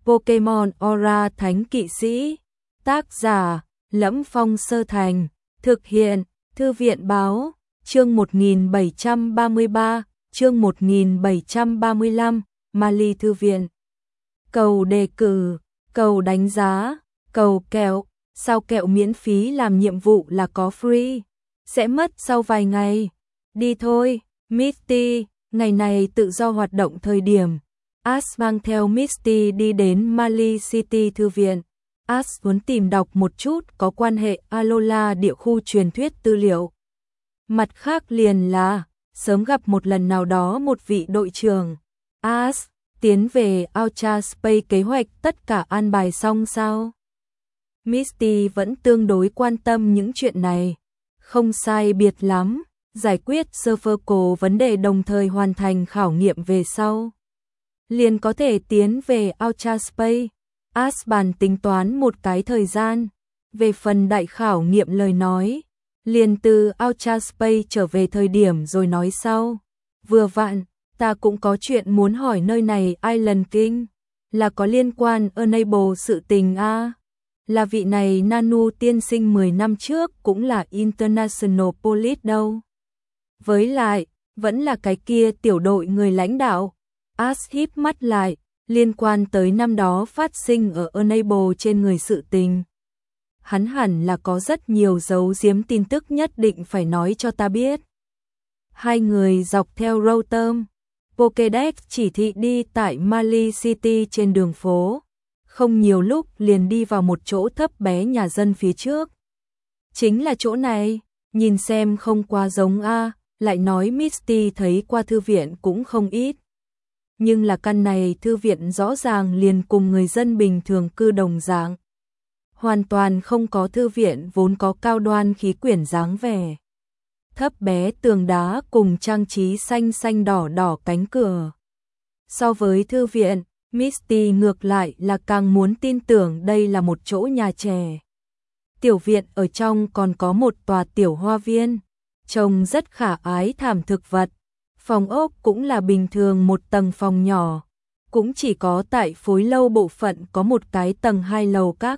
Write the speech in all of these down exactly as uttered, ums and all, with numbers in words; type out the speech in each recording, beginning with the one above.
Pokemon Aura Thánh Kỵ Sĩ. Tác giả: Lẫm Phong Sơ Thành. Thực hiện: Thư viện Báo. Chương một nghìn bảy trăm ba mươi ba, chương một nghìn bảy trăm ba mươi lăm, Mali Thư viện. Cầu đề cử, cầu đánh giá, cầu kẹo. Sao kẹo miễn phí làm nhiệm vụ là có free? Sẽ mất sau vài ngày. Đi thôi, Misty. Ngày này tự do hoạt động thời điểm. Ash mang theo Misty đi đến Mali City Thư viện. Ash muốn tìm đọc một chút có quan hệ Alola địa khu truyền thuyết tư liệu. Mặt khác liền là sớm gặp một lần nào đó một vị đội trưởng. Ash, tiến về Ultra Space kế hoạch tất cả an bài xong sao? Misty vẫn tương đối quan tâm những chuyện này. Không sai biệt lắm, giải quyết Surferco vấn đề đồng thời hoàn thành khảo nghiệm về sau. Liền có thể tiến về Ultra Space. Ash bàn tính toán một cái thời gian. Về phần đại khảo nghiệm lời nói, liền từ Ultra Space trở về thời điểm rồi nói sau. Vừa vặn, ta cũng có chuyện muốn hỏi nơi này Island King. Là có liên quan Enable sự tình a à? Là vị này Nanu tiên sinh mười năm trước cũng là International Police đâu. Với lại, vẫn là cái kia tiểu đội người lãnh đạo. Ash híp mắt lại, liên quan tới năm đó phát sinh ở Enable trên người sự tình. Hắn hẳn là có rất nhiều giấu giếm tin tức nhất định phải nói cho ta biết. Hai người dọc theo Rotom, Pokédex chỉ thị đi tại Mali City trên đường phố. Không nhiều lúc liền đi vào một chỗ thấp bé nhà dân phía trước. Chính là chỗ này, nhìn xem không quá giống a, lại nói Misty thấy qua thư viện cũng không ít. Nhưng là căn này thư viện rõ ràng liền cùng người dân bình thường cư đồng dạng. Hoàn toàn không có thư viện vốn có cao đoan khí quyển dáng vẻ. Thấp bé tường đá cùng trang trí xanh xanh đỏ đỏ cánh cửa. So với thư viện, Misty ngược lại là càng muốn tin tưởng đây là một chỗ nhà trẻ. Tiểu viện ở trong còn có một tòa tiểu hoa viên, trông rất khả ái thảm thực vật. Phòng ốc cũng là bình thường một tầng phòng nhỏ, cũng chỉ có tại phối lâu bộ phận có một cái tầng hai lầu các.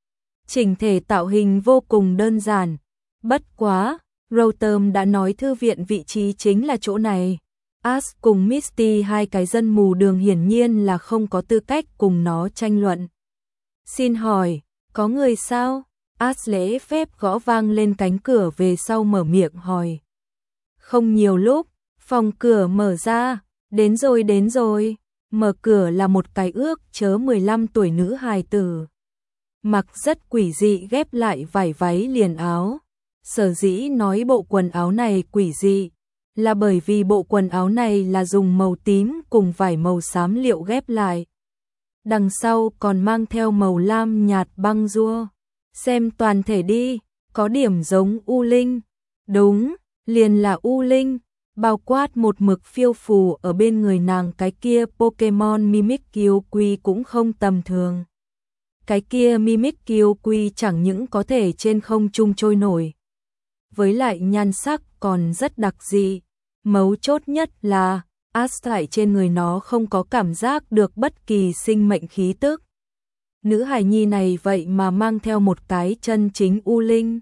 Chỉnh thể tạo hình vô cùng đơn giản, bất quá, Rotom đã nói thư viện vị trí chính là chỗ này. Ash cùng Misty hai cái dân mù đường hiển nhiên là không có tư cách cùng nó tranh luận. Xin hỏi, có người sao? Ash lễ phép gõ vang lên cánh cửa về sau mở miệng hỏi. Không nhiều lúc, phòng cửa mở ra, đến rồi đến rồi, mở cửa là một cái ước chớ mười lăm tuổi nữ hài tử. Mặc rất quỷ dị ghép lại vải váy liền áo. Sở dĩ nói bộ quần áo này quỷ dị, là bởi vì bộ quần áo này là dùng màu tím cùng vải màu xám liệu ghép lại. Đằng sau còn mang theo màu lam nhạt băng rua. Xem toàn thể đi, có điểm giống U Linh. Đúng, liền là U Linh. Bao quát một mực phiêu phù ở bên người nàng cái kia Pokemon Mimikyu Quy cũng không tầm thường. Cái kia Mimikyu Quy chẳng những có thể trên không trung trôi nổi. Với lại nhan sắc còn rất đặc dị. Mấu chốt nhất là Ash tại trên người nó không có cảm giác được bất kỳ sinh mệnh khí tức. Nữ hài nhi này vậy mà mang theo một cái chân chính U Linh.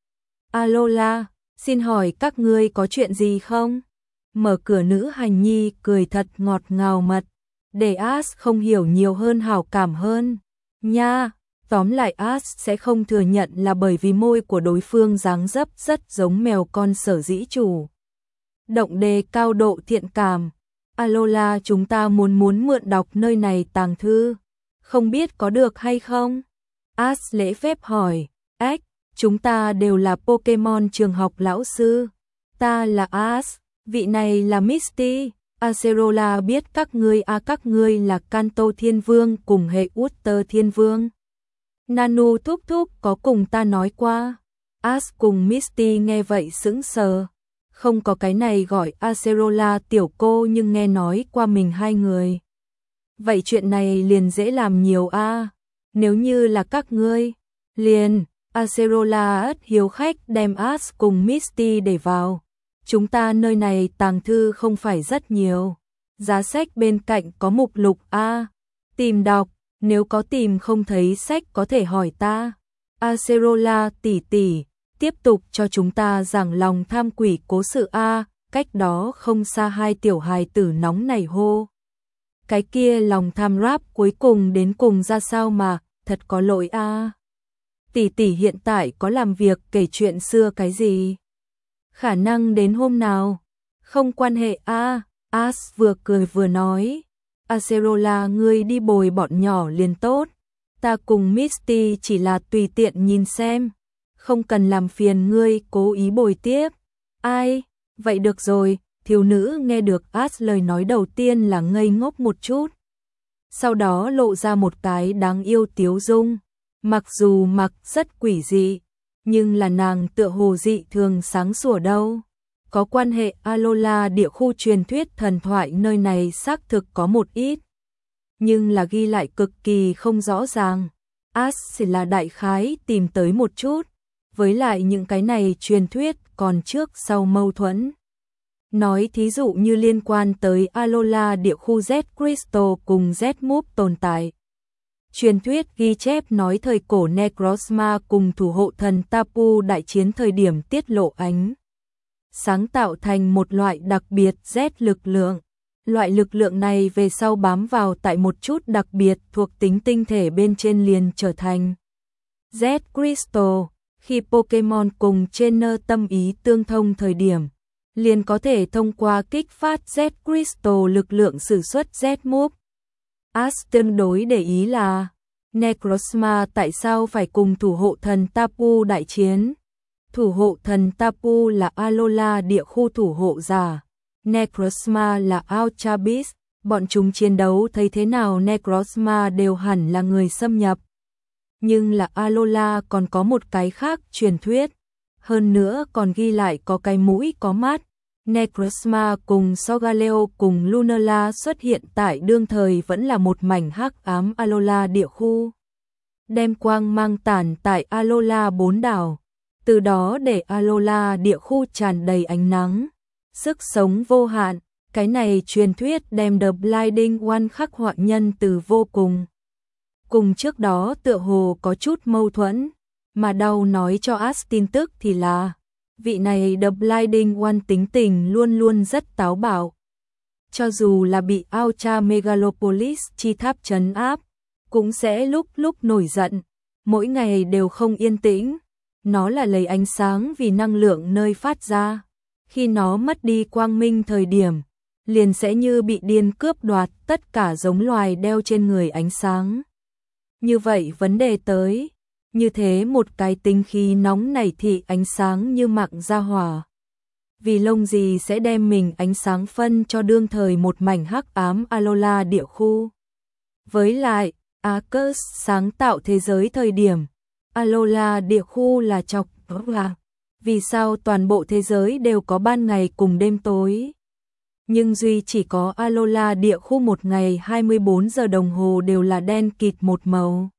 Alola, xin hỏi các ngươi có chuyện gì không? Mở cửa nữ hài nhi cười thật ngọt ngào mật, để Ash không hiểu nhiều hơn hảo cảm hơn. Nha, tóm lại Ash sẽ không thừa nhận là bởi vì môi của đối phương dáng dấp rất giống mèo con sở dĩ chủ. Động đề cao độ thiện cảm. Alola, chúng ta muốn muốn mượn đọc nơi này tàng thư. Không biết có được hay không? Ash lễ phép hỏi. Ếch, chúng ta đều là Pokemon trường học lão sư. Ta là Ash, vị này là Misty. Acerola biết các ngươi a à, các ngươi là Kanto Thiên Vương cùng hệ Utter Thiên Vương. Nanu thúc thúc có cùng ta nói qua. Ash cùng Misty nghe vậy sững sờ. Không có cái này gọi Acerola tiểu cô nhưng nghe nói qua mình hai người. Vậy chuyện này liền dễ làm nhiều a à. Nếu như là các ngươi, liền, Acerola ất hiếu khách đem Ash cùng Misty để vào. Chúng ta nơi này tàng thư không phải rất nhiều. Giá sách bên cạnh có mục lục a, tìm đọc, Nếu có tìm không thấy sách có thể hỏi ta. Acerola tỷ tỷ, tiếp tục cho chúng ta giảng lòng tham quỷ cố sự a. Cách đó không xa hai tiểu hài tử nóng nảy hô. Cái kia lòng tham rap cuối cùng đến cùng ra sao mà, thật có lỗi a. Tỷ tỷ hiện tại có làm việc kể chuyện xưa cái gì? Khả năng đến hôm nào? Không quan hệ a. As vừa cười vừa nói. Acerola ngươi đi bồi bọn nhỏ liền tốt. Ta cùng Misty chỉ là tùy tiện nhìn xem. Không cần làm phiền ngươi cố ý bồi tiếp. Ai? Vậy được rồi. Thiếu nữ nghe được As lời nói đầu tiên là ngây ngốc một chút. Sau đó lộ ra một cái đáng yêu tiếu dung. Mặc dù mặc rất quỷ dị, nhưng là nàng tựa hồ dị thường sáng sủa đâu. Có quan hệ Alola địa khu truyền thuyết thần thoại nơi này xác thực có một ít. Nhưng là ghi lại cực kỳ không rõ ràng. As chỉ là đại khái tìm tới một chút. Với lại những cái này truyền thuyết còn trước sau mâu thuẫn. Nói thí dụ như liên quan tới Alola địa khu Z Crystal cùng Z Move tồn tại. Truyền thuyết ghi chép nói thời cổ Necrozma cùng thủ hộ thần Tapu đại chiến thời điểm tiết lộ ánh sáng tạo thành một loại đặc biệt Z lực lượng. Loại lực lượng này về sau bám vào tại một chút đặc biệt thuộc tính tinh thể bên trên liền trở thành Z Crystal. Khi Pokemon cùng trainer tâm ý tương thông thời điểm, liền có thể thông qua kích phát Z Crystal lực lượng sử xuất Z Move. As tương đối để ý là Necrozma tại sao phải cùng thủ hộ thần Tapu đại chiến. Thủ hộ thần Tapu là Alola địa khu thủ hộ giả, Necrozma là Ultra Beast, bọn chúng chiến đấu thấy thế nào Necrozma đều hẳn là người xâm nhập. Nhưng là Alola còn có một cái khác truyền thuyết, hơn nữa còn ghi lại có cái mũi có mắt. Necrozma cùng Solgaleo cùng Lunala xuất hiện tại đương thời vẫn là một mảnh hắc ám Alola địa khu. Đem quang mang tản tại Alola bốn đảo, từ đó để Alola địa khu tràn đầy ánh nắng, sức sống vô hạn. Cái này truyền thuyết đem The Blinding One khắc họa nhân từ vô cùng. Cùng trước đó tựa hồ có chút mâu thuẫn, mà đau nói cho As tin tức thì là vị này The Blinding One tính tình luôn luôn rất táo bạo. Cho dù là bị Ultra Megalopolis chi tháp trấn áp, cũng sẽ lúc lúc nổi giận, mỗi ngày đều không yên tĩnh. Nó là lấy ánh sáng vì năng lượng nơi phát ra. Khi nó mất đi quang minh thời điểm, liền sẽ như bị điên cướp đoạt tất cả giống loài đeo trên người ánh sáng. Như vậy vấn đề tới, như thế một cái tinh khí nóng nảy thị ánh sáng như mạng ra hỏa. Vì lông gì sẽ đem mình ánh sáng phân cho đương thời một mảnh hắc ám Alola địa khu. Với lại, Arceus sáng tạo thế giới thời điểm, Alola địa khu là chọc là vì sao toàn bộ thế giới đều có ban ngày cùng đêm tối. Nhưng duy chỉ có Alola địa khu một ngày hai mươi bốn giờ đồng hồ đều là đen kịt một màu.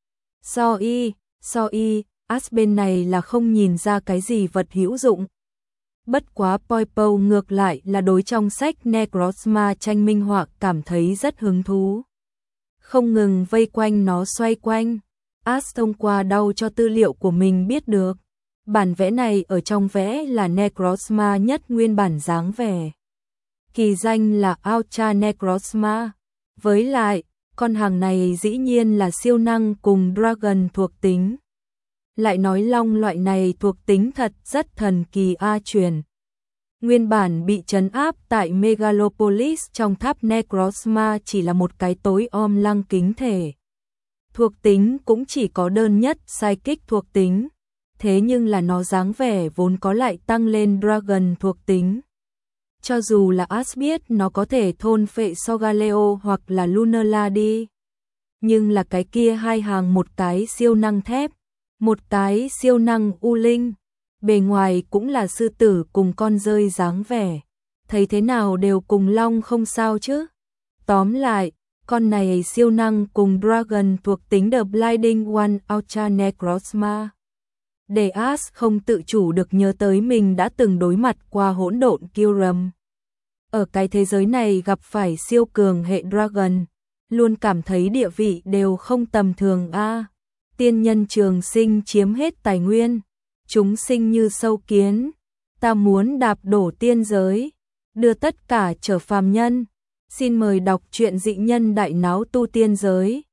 So y, so y, As bên này là không nhìn ra cái gì vật hữu dụng. Bất quá Poipo ngược lại là đối trong sách Necrozma tranh minh họa cảm thấy rất hứng thú. Không ngừng vây quanh nó xoay quanh. As thông qua đau cho tư liệu của mình biết được. Bản vẽ này ở trong vẽ là Necrozma nhất nguyên bản dáng vẻ. Kỳ danh là Ultra Necrozma. Với lại, con hàng này dĩ nhiên là siêu năng cùng Dragon thuộc tính. Lại nói long loại này thuộc tính thật rất thần kỳ a truyền. Nguyên bản bị trấn áp tại Megalopolis trong tháp Necrozma chỉ là một cái tối om lăng kính thể. Thuộc tính cũng chỉ có đơn nhất Psychic thuộc tính. Thế nhưng là nó dáng vẻ vốn có lại tăng lên Dragon thuộc tính. Cho dù là As biết nó có thể thôn phệ Solgaleo hoặc là Lunala đi. Nhưng là cái kia hai hàng một cái siêu năng thép, một cái siêu năng u linh. Bề ngoài cũng là sư tử cùng con rơi dáng vẻ. Thấy thế nào đều cùng long không sao chứ. Tóm lại, con này siêu năng cùng Dragon thuộc tính The Blinding One Ultra Necrozma. Để As không tự chủ được nhớ tới mình đã từng đối mặt qua hỗn độn Kyurem. Ở cái thế giới này gặp phải siêu cường hệ Dragon, luôn cảm thấy địa vị đều không tầm thường a. Tiên nhân trường sinh chiếm hết tài nguyên, chúng sinh như sâu kiến, ta muốn đạp đổ tiên giới, đưa tất cả trở phàm nhân. Xin mời đọc truyện Dị Nhân Đại Náo Tu Tiên Giới.